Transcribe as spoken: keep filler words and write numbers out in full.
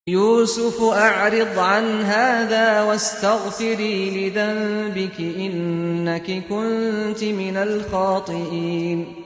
يوسف أعرض عن هذا واستغفري لذنبك إنك كنت من الخاطئين